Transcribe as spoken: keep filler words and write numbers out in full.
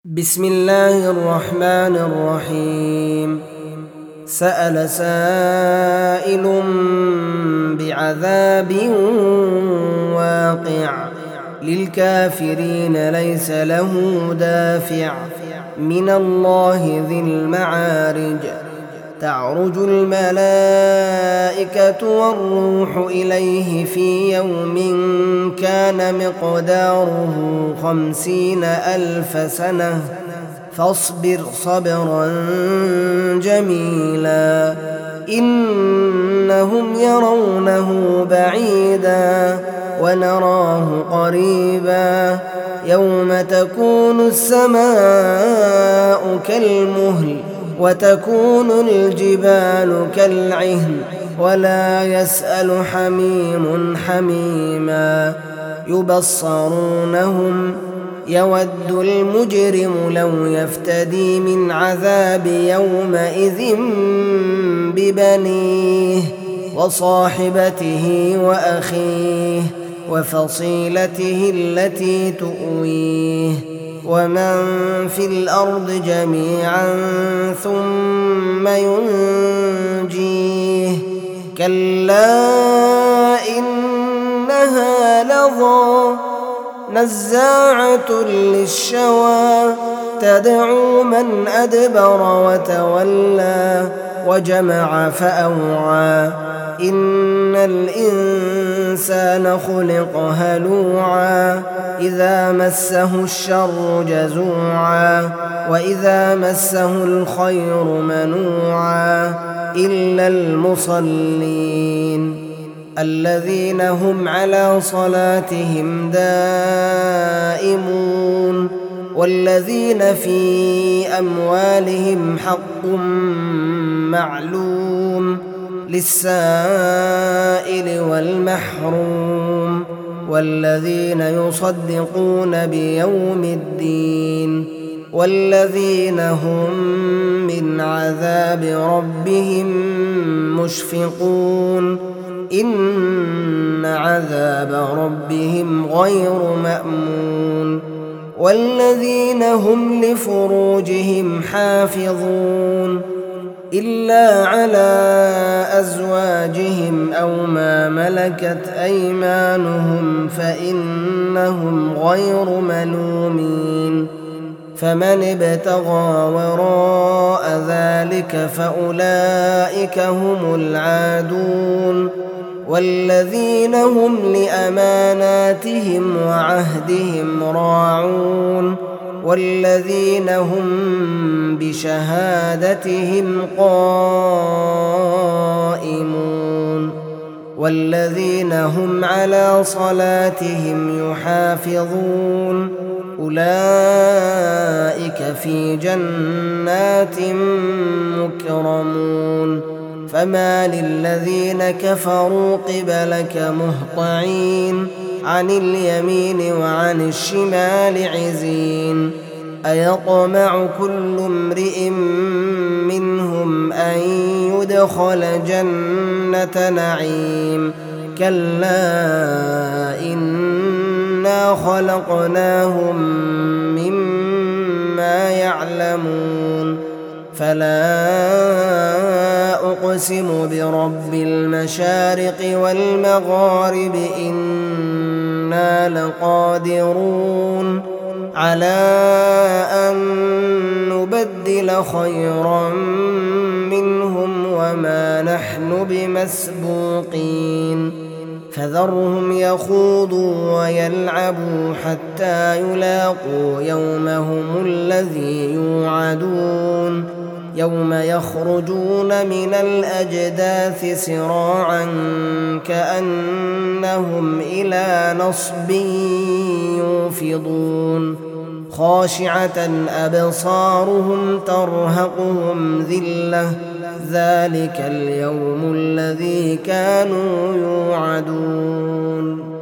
بسم الله الرحمن الرحيم. سأل سائل بعذاب واقع للكافرين ليس له دافع من الله ذي المعارج. تعرج الملائكة والروح إليه في يوم كان مقداره خمسين ألف سنة فاصبر صبرا جميلا إنهم يرونه بعيدا ونراه قريبا يوم تكون السماء كالمهل وتكون الجبال كالعهن ولا يسأل حميم حميما يبصرونهم يود المجرم لو يفتدي من عذاب يومئذ ببنيه وصاحبته وأخيه وفصيلته التي تؤويه ومن في الأرض جميعا ثم ينجيه كلا إنها لظى نزاعة للشوى تدعو من أدبر وتولى وجمع فأوعى إن الإنسان خلق هلوعا إذا مسه الشر جزوعا وإذا مسه الخير منوعا إلا المصلين الذين هم على صلاتهم دائمون والذين في أموالهم حق معلوم للسائل والمحروم والذين يصدقون بيوم الدين والذين هم من عذاب ربهم مشفقون إن عذاب ربهم غير مأمون والذين هم لفروجهم حافظون إلا على أزواجهم أو ما ملكت أيمانهم فإنهم غير ملومين فمن ابتغى وراء ذلك فأولئك هم العادون والذين هم لأماناتهم وعهدهم راعون والذين هم بشهادتهم قائمون والذين هم على صلاتهم يحافظون أولئك في جنات مكرمون فما للذين كفروا قبلك مهطعين عن اليمين وعن الشمال عزين أيطمع كل امرئ منهم أن يدخل جنة نعيم كلا إنا خلقناهم مما يعلمون فلا أقسم برب المشارق والمغارب إنا لقادرون على أن نبدل خيرا منهم وما نحن بمسبوقين فذرهم يخوضوا ويلعبوا حتى يلاقوا يومهم الذي يوعدون يوم يخرجون من الأجداث سراعا كأنهم إلى نصب يوفضون خاشعة أبصارهم ترهقهم ذلة ذلك اليوم الذي كانوا يوعدون.